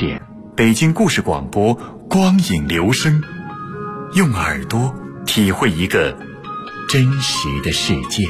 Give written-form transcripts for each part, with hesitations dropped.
点，北京故事广播，光影留声，用耳朵体会一个真实的世界。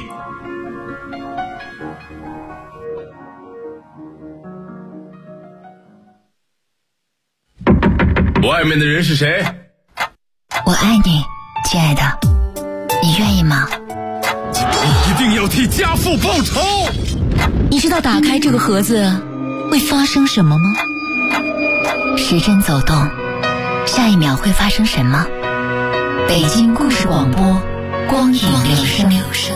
外面的人是谁？ 我爱你，亲爱的，你愿意吗？ 你一定要替家父报仇！ 你知道打开这个盒子会发生什么吗？时针走动，下一秒会发生什么？北京故事广播，光影留声。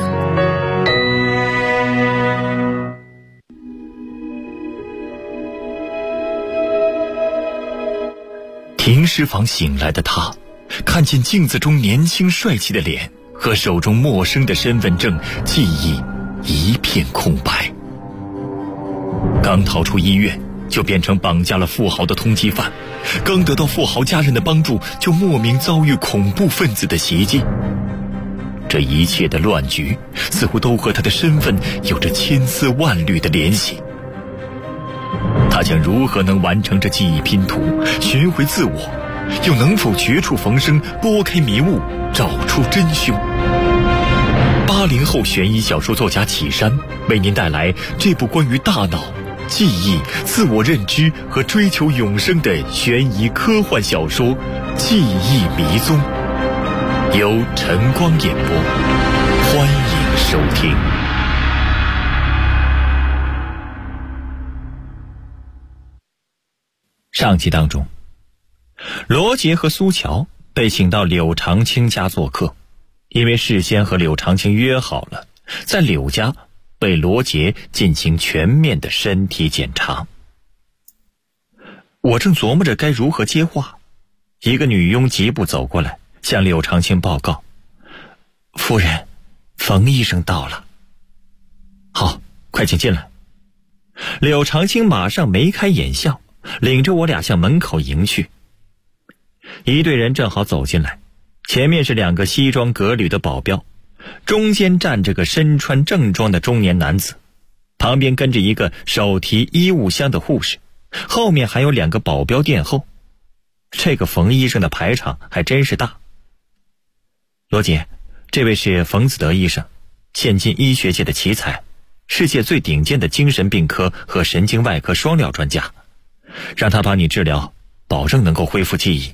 停尸房醒来的他，看见镜子中年轻帅气的脸和手中陌生的身份证，记忆一片空白。刚逃出医院，就变成绑架了富豪的通缉犯，刚得到富豪家人的帮助，就莫名遭遇恐怖分子的袭击。这一切的乱局，似乎都和他的身份有着千丝万缕的联系。他将如何能完成这记忆拼图，寻回自我，又能否绝处逢生，拨开迷雾，找出真凶？80后悬疑小说作家启山为您带来这部关于大脑、记忆、自我认知和追求永生的悬疑科幻小说《记忆迷踪》，由晨光演播，欢迎收听。上集当中，罗杰和苏乔被请到柳长青家做客，因为事先和柳长青约好了，在柳家为罗杰进行全面的身体检查。我正琢磨着该如何接话，一个女佣疾步走过来，向柳长青报告：夫人，冯医生到了。好，快请进来。柳长青马上眉开眼笑，领着我俩向门口迎去。一队人正好走进来，前面是2个西装革履的保镖，中间站着个身穿正装的中年男子，旁边跟着一个手提医务箱的护士，后面还有2个保镖殿后。这个冯医生的排场还真是大。罗姐，这位是冯子德医生，现今医学界的奇才，世界最顶尖的精神病科和神经外科双料专家，让他帮你治疗，保证能够恢复记忆。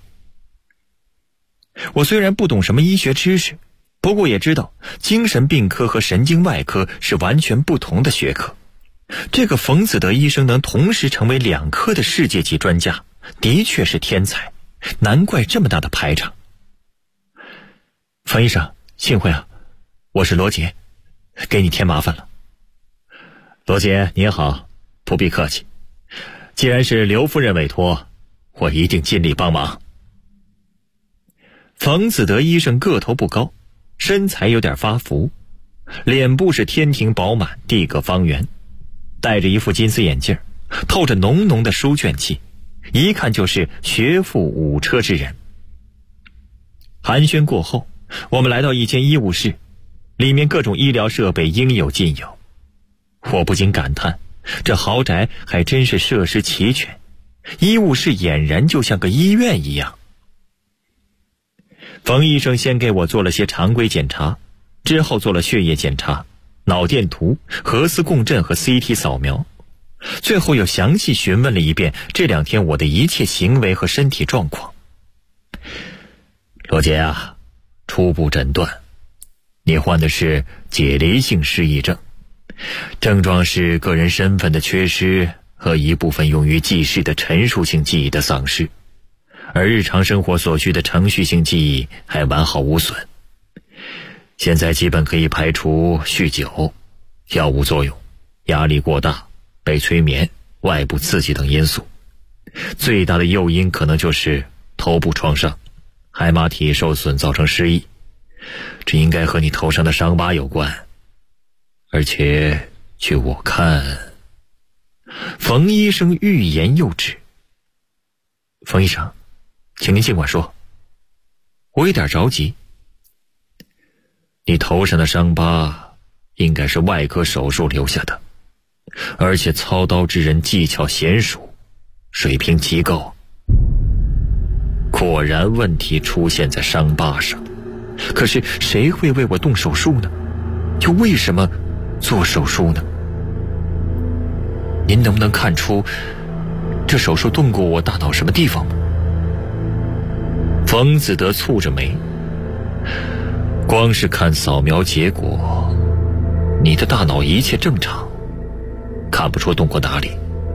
我虽然不懂什么医学知识，不过也知道精神病科和神经外科是完全不同的学科。这个冯子德医生能同时成为2科的世界级专家，的确是天才，难怪这么大的排场。冯医生，幸会啊，我是罗杰，给你添麻烦了。罗杰您好，不必客气，既然是刘夫人委托，我一定尽力帮忙。冯子德医生个头不高，身材有点发福，脸部是天庭饱满，地阁方圆，戴着一副金丝眼镜，透着浓浓的书卷气，一看就是学富五车之人。寒暄过后，我们来到一间医务室，里面各种医疗设备应有尽有。我不禁感叹，这豪宅还真是设施齐全，医务室俨然就像个医院一样。冯医生先给我做了些常规检查，之后做了血液检查、脑电图、核磁共振和 CT 扫描，最后又详细询问了一遍这2天我的一切行为和身体状况。罗杰啊，初步诊断，你患的是解离性失忆症，症状是个人身份的缺失和一部分用于记事的陈述性记忆的丧失，而日常生活所需的程序性记忆还完好无损。现在基本可以排除酗酒、药物作用、压力过大、被催眠、外部刺激等因素。最大的诱因可能就是头部创伤、海马体受损造成失忆，这应该和你头上的伤疤有关。而且据我看，冯医生欲言又止。冯医生，请您尽管说，我有点着急。你头上的伤疤应该是外科手术留下的，而且操刀之人技巧娴熟， 水平极高。果然问题出现在伤疤上，可是谁会为我动手术呢？又为什么做手术呢？您能不能看出这手术动过我大脑什么地方吗？冯子德蹙着眉，光是看扫描结果，你的大脑一切正常，看不出动过哪里。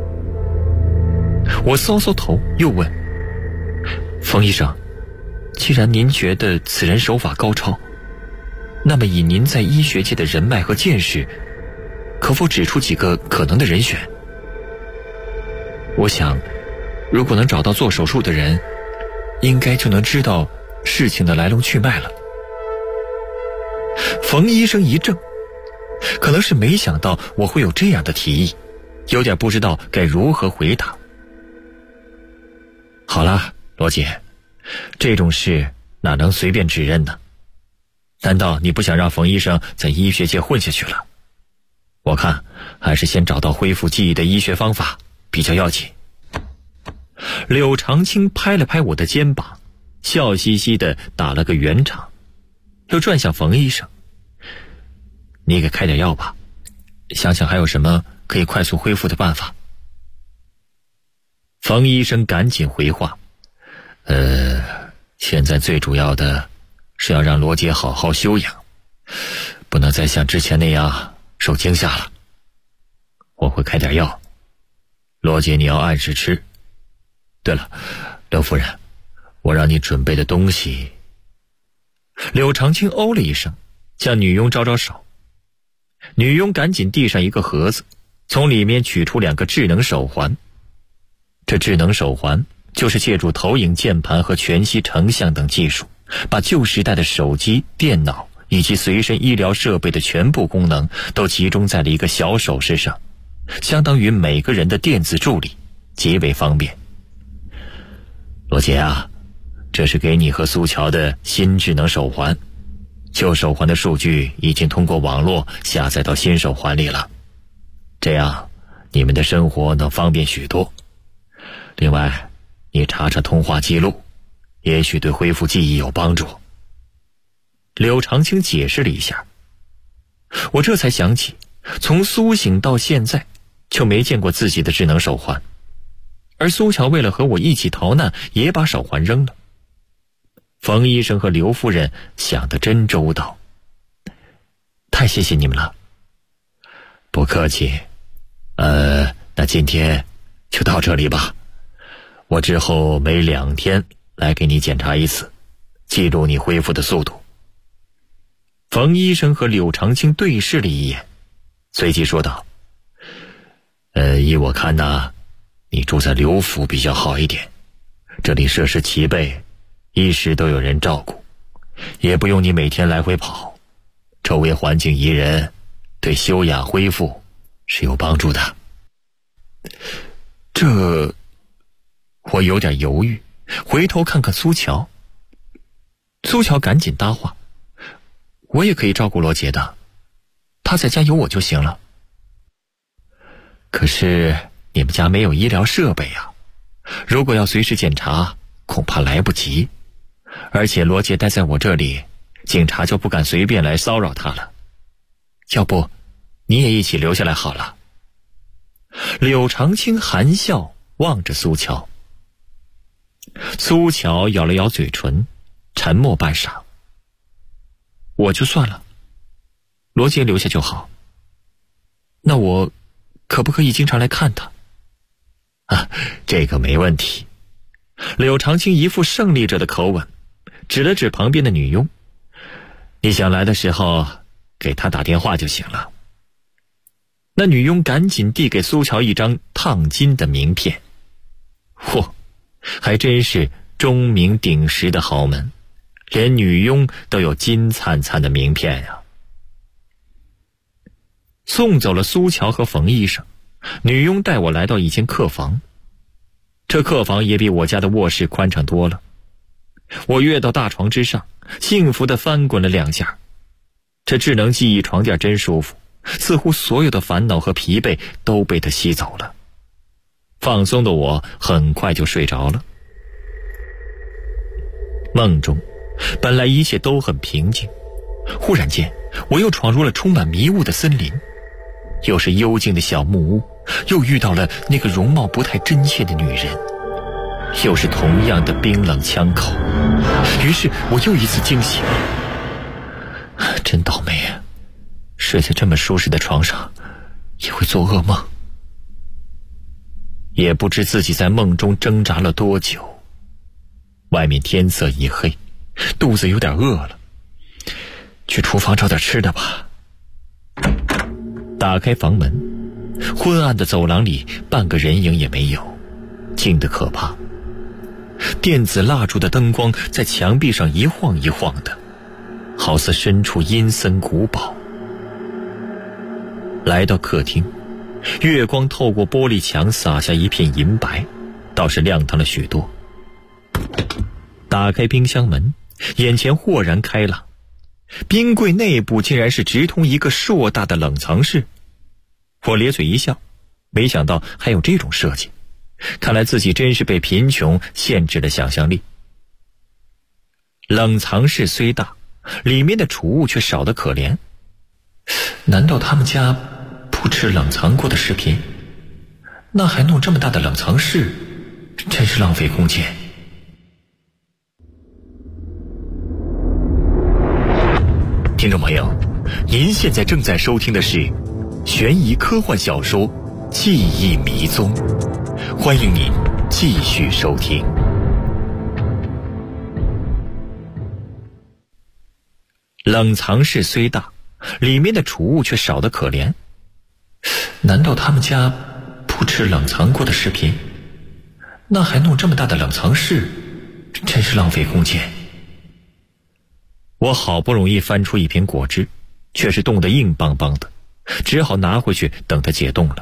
我搔搔头，又问冯医生，既然您觉得此人手法高超，那么以您在医学界的人脉和见识，可否指出几个可能的人选？我想如果能找到做手术的人，应该就能知道事情的来龙去脉了。冯医生一怔，可能是没想到我会有这样的提议，有点不知道该如何回答。好了，罗姐，这种事哪能随便指认呢？难道你不想让冯医生在医学界混下去了？我看还是先找到恢复记忆的医学方法比较要紧。柳长青拍了拍我的肩膀，笑嘻嘻地打了个圆场，又转向冯医生，你给开点药吧，想想还有什么可以快速恢复的办法。冯医生赶紧回话，现在最主要的是要让罗姐好好休养，不能再像之前那样受惊吓了。我会开点药，罗姐你要按时吃。对了，刘夫人，我让你准备的东西。柳长青哦了一声，向女佣招招手。女佣赶紧递上一个盒子，从里面取出2个智能手环。这智能手环就是借助投影键盘和全息成像等技术，把旧时代的手机、电脑以及随身医疗设备的全部功能都集中在了一个小首饰上，相当于每个人的电子助理，极为方便。罗姐啊，这是给你和苏乔的新智能手环，旧手环的数据已经通过网络下载到新手环里了，这样你们的生活能方便许多。另外，你查查通话记录，也许对恢复记忆有帮助。柳长青解释了一下，我这才想起，从苏醒到现在就没见过自己的智能手环，而苏乔为了和我一起逃难，也把手环扔了。冯医生和刘夫人想得真周到，太谢谢你们了。不客气。那今天就到这里吧，我之后每2天来给你检查一次，记录你恢复的速度。冯医生和柳长青对视了一眼，随即说道，依我看呢，你住在刘府比较好一点，这里设施齐备，衣食都有人照顾，也不用你每天来回跑，周围环境宜人，对休养恢复是有帮助的。这，我有点犹豫，回头看看苏乔。苏乔赶紧搭话，我也可以照顾罗杰的，他在家有我就行了。可是你们家没有医疗设备啊，如果要随时检查，恐怕来不及。而且罗杰待在我这里，警察就不敢随便来骚扰他了。要不你也一起留下来好了。柳长青含笑望着苏乔。苏乔咬了咬嘴唇，沉默半晌。我就算了，罗杰留下就好。那我可不可以经常来看他？这个没问题。柳长青一副胜利者的口吻，指了指旁边的女佣，你想来的时候给他打电话就行了。那女佣赶紧递给苏乔一张烫金的名片。嚯，还真是钟鸣鼎食的豪门，连女佣都有金灿灿的名片呀。送走了苏乔和冯医生，女佣带我来到一间客房。这客房也比我家的卧室宽敞多了。我跃到大床之上，幸福地翻滚了2下。这智能记忆床垫真舒服，似乎所有的烦恼和疲惫都被它吸走了。 放松的我很快就睡着了。梦中本来一切都很平静，忽然间我又闯入了充满迷雾的森林，又是幽静的小木屋，又遇到了那个容貌不太真切的女人，又是同样的冰冷枪口。于是我又一次惊醒，真倒霉啊，睡在这么舒适的床上也会做噩梦。也不知自己在梦中挣扎了多久，外面天色已黑，肚子有点饿了，去厨房找点吃的吧。打开房门，昏暗的走廊里半个人影也没有，静得可怕。电子蜡烛的灯光在墙壁上一晃一晃的，好似身处阴森古堡。来到客厅，月光透过玻璃墙洒下一片银白，倒是亮堂了许多。打开冰箱门，眼前豁然开朗，冰柜内部竟然是直通一个硕大的冷藏室。我咧嘴一笑，没想到还有这种设计，看来自己真是被贫穷限制了想象力。冷藏室虽大，里面的储物却少得可怜。难道他们家不吃冷藏过的食品？那还弄这么大的冷藏室，真是浪费空间。听众朋友，您现在正在收听的是悬疑科幻小说《记忆迷踪》，欢迎您继续收听。冷藏室虽大，里面的储物却少得可怜。难道他们家不吃冷藏过的食品？那还弄这么大的冷藏室，真是浪费空间。我好不容易翻出一瓶果汁，却是冻得硬邦邦的，只好拿回去等它解冻了。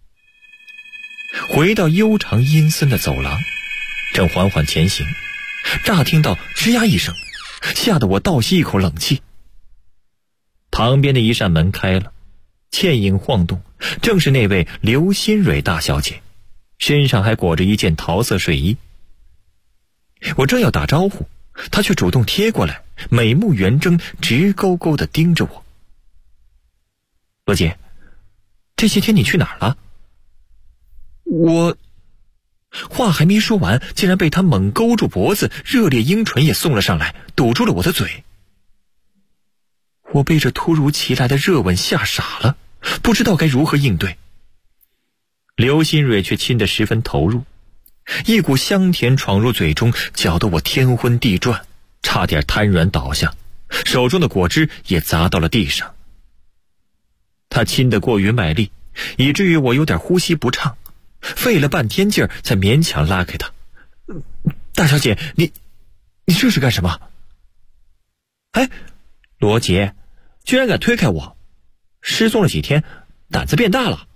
回到悠长阴森的走廊，正缓缓前行，乍听到吱呀一声，吓得我倒吸一口冷气。旁边的一扇门开了，倩影晃动，正是那位刘新蕊大小姐，身上还裹着一件桃色睡衣。我正要打招呼，她却主动贴过来，美目圆睁，直勾勾地盯着我。罗姐，这些天你去哪儿了？我话还没说完，竟然被她猛勾住脖子，热烈樱唇也送了上来，堵住了我的嘴。我被这突如其来的热吻吓傻了，不知道该如何应对。刘新蕊却亲得十分投入，一股香甜闯入嘴中，搅得我天昏地转，差点瘫软倒下，手中的果汁也砸到了地上。他亲得过于卖力，以至于我有点呼吸不畅，费了半天劲儿才勉强拉开他。大小姐，你这是干什么？哎，罗杰，居然敢推开我！失踪了几天，胆子变大了。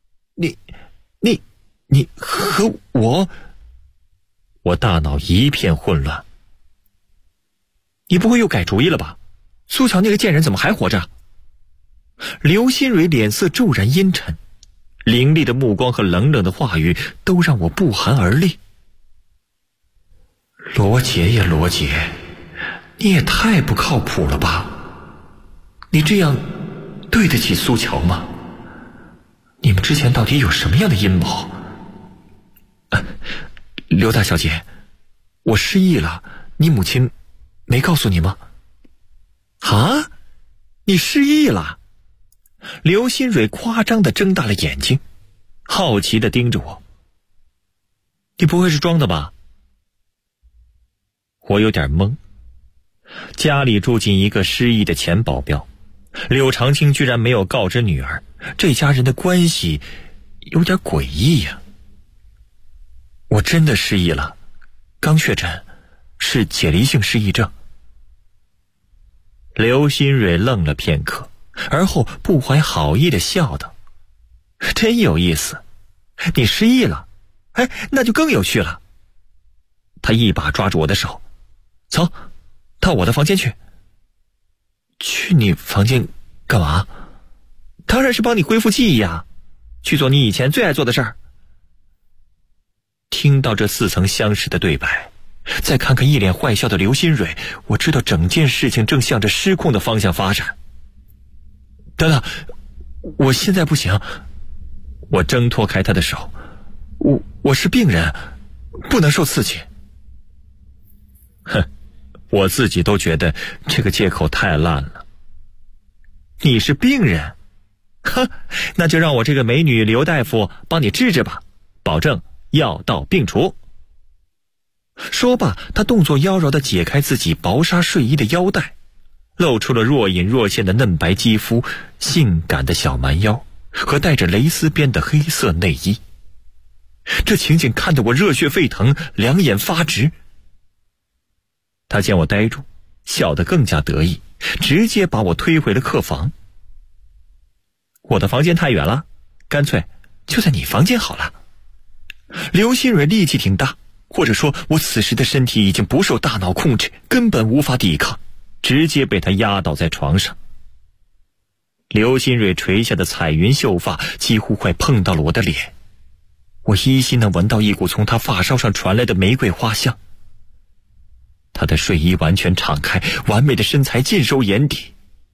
你和我？我大脑一片混乱。你不会又改主意了吧？苏乔那个贱人怎么还活着？刘新蕊脸色骤然阴沉，凌厉的目光和冷冷的话语都让我不寒而栗。罗杰呀罗杰，你也太不靠谱了吧！你这样对得起苏乔吗？你们之前到底有什么样的阴谋？刘大小姐，我失忆了，你母亲没告诉你吗？啊？你失忆了？刘新蕊夸张地睁大了眼睛，好奇地盯着我。你不会是装的吧？我有点懵。家里住进一个失忆的前保镖，柳长青居然没有告知女儿，这家人的关系有点诡异呀。我真的失忆了，刚确诊，是解离性失忆症。刘新蕊愣了片刻，而后不怀好意地笑道：真有意思，你失忆了？哎，那就更有趣了。他一把抓住我的手，走，到我的房间去。去你房间干嘛？当然是帮你恢复记忆呀，去做你以前最爱做的事儿。 听到这似曾相识的对白，再看看一脸坏笑的刘新蕊，我知道整件事情正向着失控的方向发展。等等，我现在不行。我挣脱开他的手，我是病人，不能受刺激。哼，我自己都觉得这个借口太烂了。你是病人？哼，那就让我这个美女刘大夫帮你治治吧，保证药到病除。说罢，他动作妖娆地解开自己薄纱睡衣的腰带，露出了若隐若现的嫩白肌肤、性感的小蛮腰和带着蕾丝边的黑色内衣。这情景看得我热血沸腾，两眼发直。他见我呆住，笑得更加得意，直接把我推回了客房。我的房间太远了，干脆就在你房间好了。刘新蕊力气挺大，或者说我此时的身体已经不受大脑控制，根本无法抵抗，直接被他压倒在床上。刘新蕊垂下的彩云秀发几乎快碰到了我的脸，我依稀能闻到一股从她发梢上传来的玫瑰花香。她的睡衣完全敞开，完美的身材尽收眼底。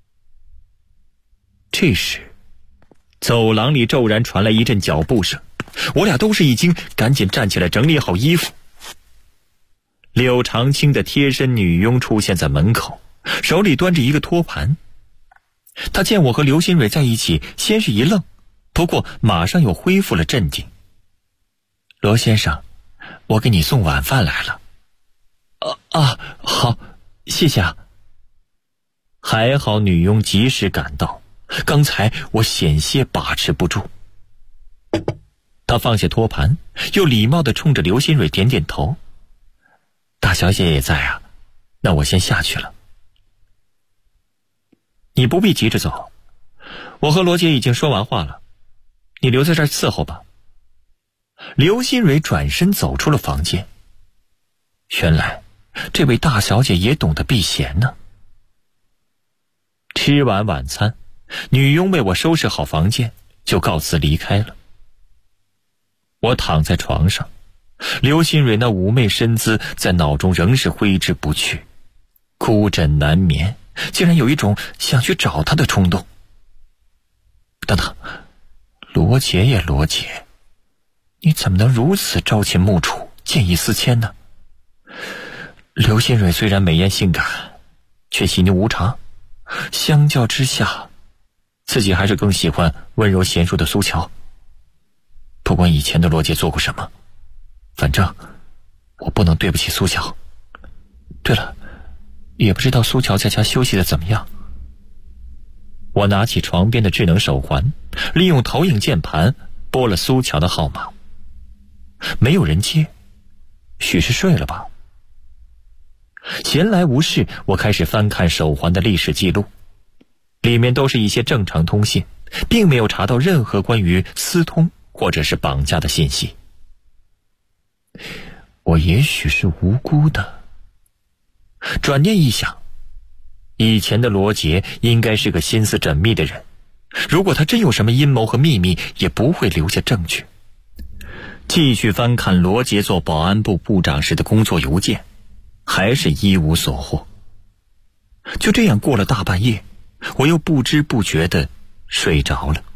这时走廊里骤然传来一阵脚步声，我俩都是一惊，赶紧站起来整理好衣服。柳长青的贴身女佣出现在门口，手里端着一个托盘。他见我和刘新蕊在一起，先是一愣，不过马上又恢复了镇定。罗先生，我给你送晚饭来了。好，谢谢啊。还好女佣及时赶到，刚才我险些把持不住。他放下托盘，又礼貌地冲着刘新蕊点点头。大小姐也在啊，那我先下去了。你不必急着走，我和罗姐已经说完话了，你留在这儿伺候吧。刘新蕊转身走出了房间。原来这位大小姐也懂得避嫌呢。吃完晚餐，女佣为我收拾好房间，就告辞离开了。我躺在床上，刘新蕊那妩媚身姿在脑中仍是挥之不去，孤枕难眠，竟然有一种想去找她的冲动。等等，罗杰也罗杰，你怎么能如此朝秦暮楚，见异思迁呢？刘新蕊虽然美艳性感，却细腻无常，相较之下，自己还是更喜欢温柔娴熟的苏乔。不管以前的罗杰做过什么，反正我不能对不起苏乔。对了，也不知道苏乔在家休息的怎么样。我拿起床边的智能手环，利用投影键盘拨了苏乔的号码。没有人接，许是睡了吧。闲来无事，我开始翻看手环的历史记录，里面都是一些正常通信，并没有查到任何关于私通或者是绑架的信息。我也许是无辜的。转念一想，以前的罗杰应该是个心思缜密的人，如果他真有什么阴谋和秘密，也不会留下证据。继续翻看罗杰做保安部部长时的工作邮件，还是一无所获。就这样过了大半夜，我又不知不觉地睡着了。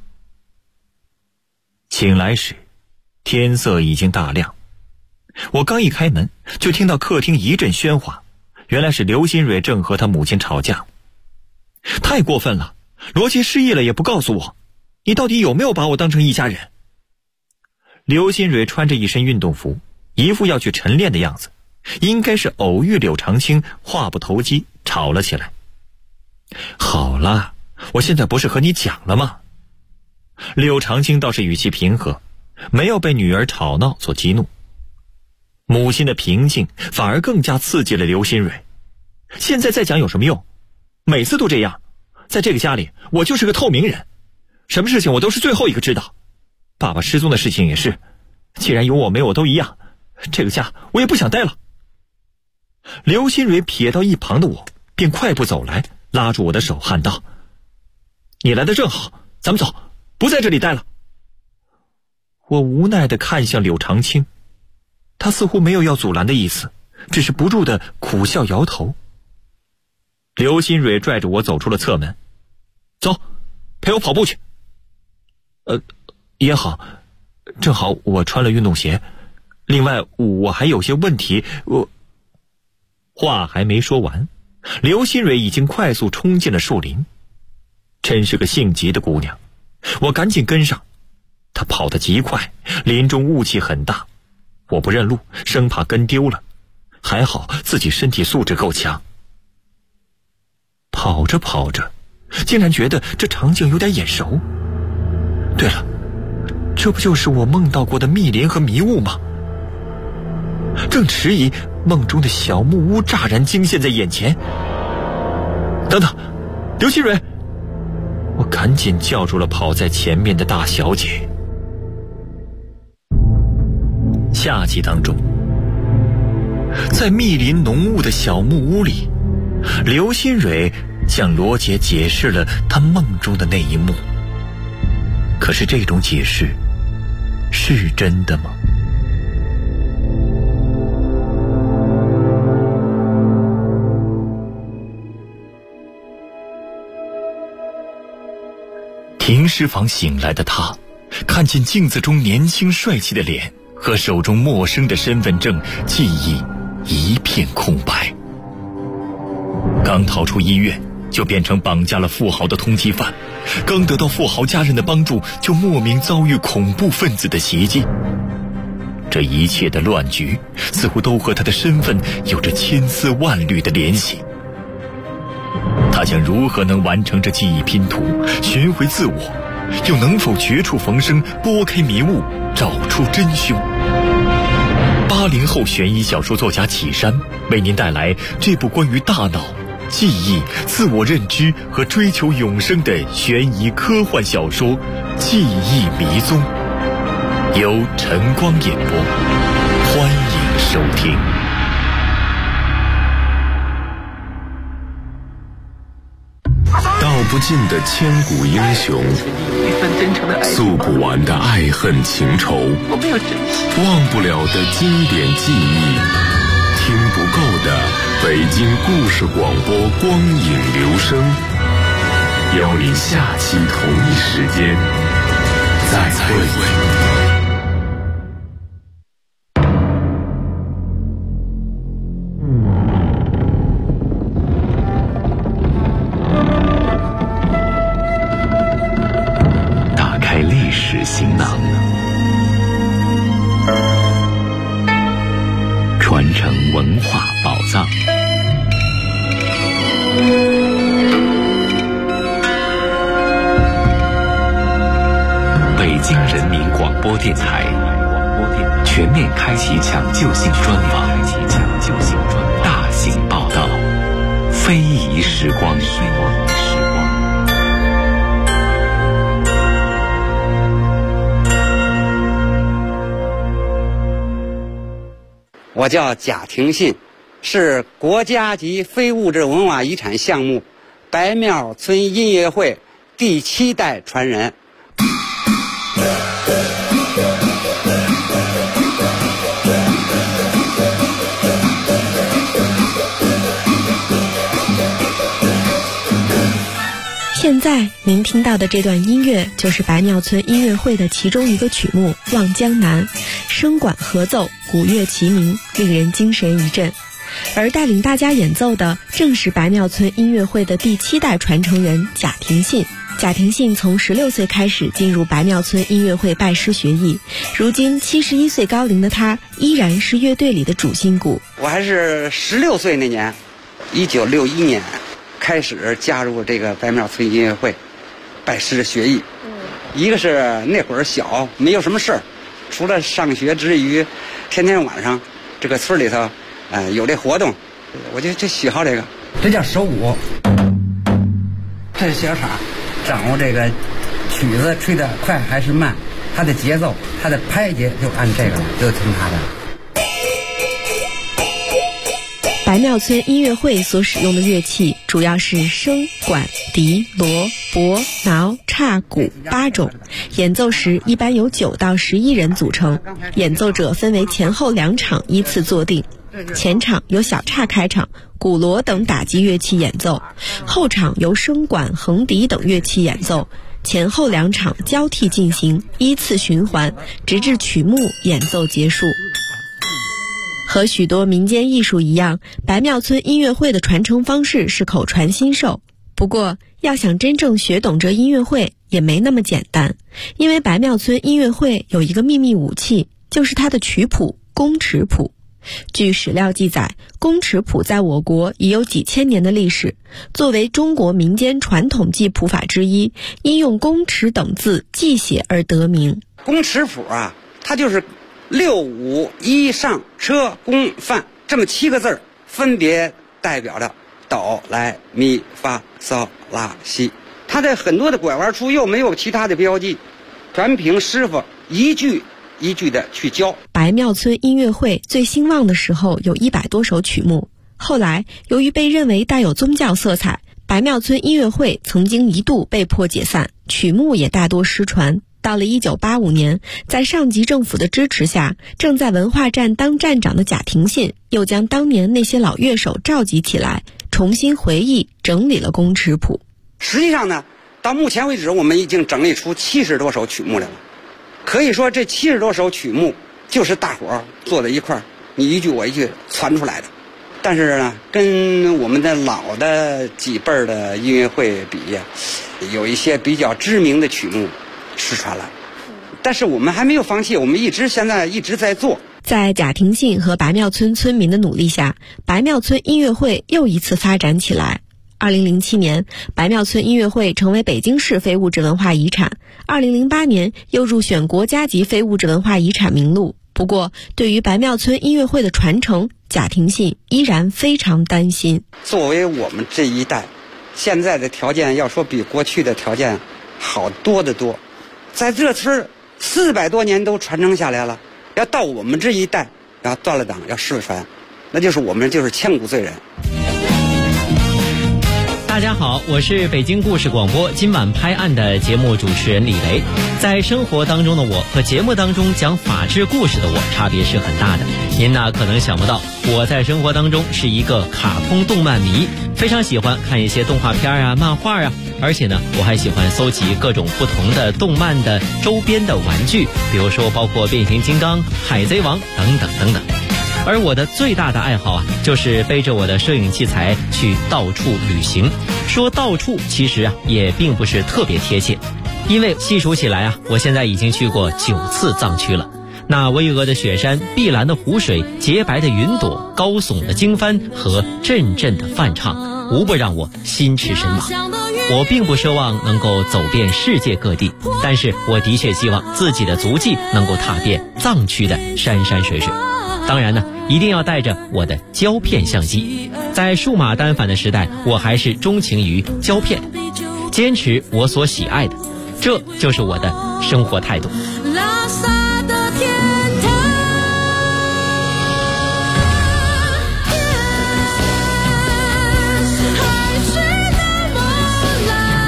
醒来时，天色已经大亮。我刚一开门，就听到客厅一阵喧哗，原来是刘新蕊正和他母亲吵架。太过分了，罗杰失忆了也不告诉我，你到底有没有把我当成一家人？刘新蕊穿着一身运动服，一副要去晨练的样子，应该是偶遇柳长青，话不投机，吵了起来。好了，我现在不是和你讲了吗？柳长青倒是语气平和，没有被女儿吵闹所激怒。母亲的平静反而更加刺激了刘新蕊。现在再讲有什么用？每次都这样，在这个家里我就是个透明人，什么事情我都是最后一个知道。爸爸失踪的事情也是，既然有我没我都一样，这个家我也不想待了。刘新蕊瞥到一旁的我，便快步走来，拉住我的手喊道：你来得正好，咱们走，不在这里待了。我无奈地看向柳长青， 他似乎没有要阻拦的意思，只是不住地苦笑摇头。刘新蕊拽着我走出了侧门，走，陪我跑步去。也好，正好我穿了运动鞋，另外我还有些问题。话还没说完，刘新蕊已经快速冲进了树林。真是个性急的姑娘，我赶紧跟上。她跑得极快，林中雾气很大，我不认路，生怕跟丢了，还好自己身体素质够强。跑着跑着，竟然觉得这场景有点眼熟。对了，这不就是我梦到过的密林和迷雾吗？正迟疑，梦中的小木屋乍然惊现在眼前。等等，刘新蕊！我赶紧叫住了跑在前面的大小姐。下集当中，在密林浓雾的小木屋里，刘新蕊向罗杰解释了她梦中的那一幕。可是这种解释是真的吗？停尸房醒来的他，看见镜子中年轻帅气的脸和手中陌生的身份证，记忆一片空白。刚逃出医院，就变成绑架了富豪的通缉犯，刚得到富豪家人的帮助，就莫名遭遇恐怖分子的袭击。这一切的乱局，似乎都和他的身份有着千丝万缕的联系。他将如何能完成这记忆拼图，寻回自我，又能否绝处逢生，拨开迷雾，找出真凶？80后悬疑小说作家启山为您带来这部关于大脑、记忆、自我认知和追求永生的悬疑科幻小说《记忆迷踪》，由晨光演播，欢迎收听。 道不尽的千古英雄，诉不完的爱恨情仇，忘不了的经典记忆，听不够的北京故事广播光影留声，邀你下期同一时间再会。行囊，传承文化宝藏。北京人民广播电台全面开启抢救性专访，大型报道，非遗时光。 我叫贾廷信，是国家级非物质文化遗产项目白庙村音乐会第7代传人。 现在您听到的这段音乐就是白庙村音乐会的其中一个曲目《望江南》，声管合奏，鼓乐齐鸣，令人精神一振。而带领大家演奏的正是白庙村音乐会的第7代传承人贾廷信。贾廷信从16岁开始进入白庙村音乐会拜师学艺，如今71岁高龄的他依然是乐队里的主心骨。 我还是16岁那年，1961年开始加入这个白庙村音乐会，拜师学艺。一个是那会儿小，没有什么事儿，除了上学之余，天天晚上这个村里头，有这活动，我就喜好这个。这叫手舞，这是小傻，掌握这个曲子吹得快还是慢，它的节奏，它的拍节就按这个，就听它的。 白庙村音乐会所使用的乐器主要是笙、管、笛、锣、钹、挠、 镲、鼓8种，演奏时一般由9到11人组成，演奏者分为前后2场依次坐定。前场由小镲开场，鼓锣等打击乐器演奏，后场由笙管、横笛等乐器演奏，前后2场交替进行，依次循环，直至曲目演奏结束。和许多民间艺术一样，白庙村音乐会的传承方式是口传心授。不过，要想真正学懂这音乐会也没那么简单，因为白庙村音乐会有一个秘密武器，就是它的曲谱宫尺谱。据史料记载，宫尺谱在我国已有几千年的历史，作为中国民间传统记谱法之一，因用宫尺等字记写而得名。 宫尺谱啊，它就是6、5、1上车宫范这么7个字，分别代表着哆来咪发嗦拉西。它在很多的拐弯处又没有其他的标记，全凭师傅一句一句的去教。 白庙村音乐会最兴旺的时候有100多首曲目，后来由于被认为带有宗教色彩，白庙村音乐会曾经一度被迫解散，曲目也大多失传。到了1985年，在上级政府的支持下，正在文化站当站长的贾廷信又将当年那些老乐手召集起来，重新回忆整理了宫尺谱。 实际上呢，到目前为止我们已经整理出70多首曲目来了。可以说这70多首曲目就是大伙儿坐在一块儿，你一句我一句传出来的。但是呢，跟我们的老的几辈儿的音乐会比呀，有一些比较知名的曲目失传了。但是我们还没有放弃，我们现在一直在做。 在贾廷信和白庙村村民的努力下，白庙村音乐会又一次发展起来。2007年，白庙村音乐会成为北京市非物质文化遗产。2008年又入选国家级非物质文化遗产名录。不过，对于白庙村音乐会的传承，贾廷信依然非常担心。 作为我们这一代，现在的条件要说比过去的条件好多得多，在这村400多年都传承下来了，要到我们这一代要断了档要失传，那就是我们就是千古罪人。 大家好，我是北京故事广播今晚拍案的节目主持人李雷。在生活当中的我和节目当中讲法治故事的我差别是很大的。您呢可能想不到，我在生活当中是一个卡通动漫迷，非常喜欢看一些动画片啊、漫画啊，而且呢我还喜欢搜集各种不同的动漫的周边的玩具，比如说包括变形金刚、海贼王等等等等。而我的最大的爱好啊，就是背着我的摄影器材去到处旅行。说到处其实啊也并不是特别贴切，因为细数起来啊，我现在已经去过9次藏区了。那巍峨的雪山、碧蓝的湖水、洁白的云朵、高耸的经幡和阵阵的梵唱，无不让我心驰神往。我并不奢望能够走遍世界各地，但是我的确希望自己的足迹能够踏遍藏区的山山水水。当然呢，一定要带着我的胶片相机。在数码单反的时代，我还是钟情于胶片，坚持我所喜爱的，这就是我的生活态度。拉萨的天堂，海水的波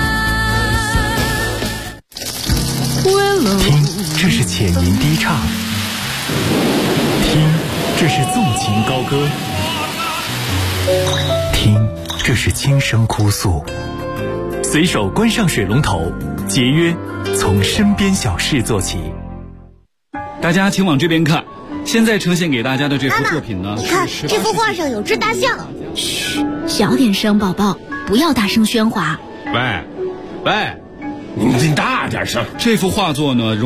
澜。听，这是浅吟低唱；听，这是纵情高歌；听，这是轻声哭诉。随手关上水龙头，节约从身边小事做起。 大家请往这边看，现在呈现给大家的这幅作品呢， 你看这幅画上有只大象。 嘘，小点声，宝宝，不要大声喧哗。 喂，你大点声。 这幅画作呢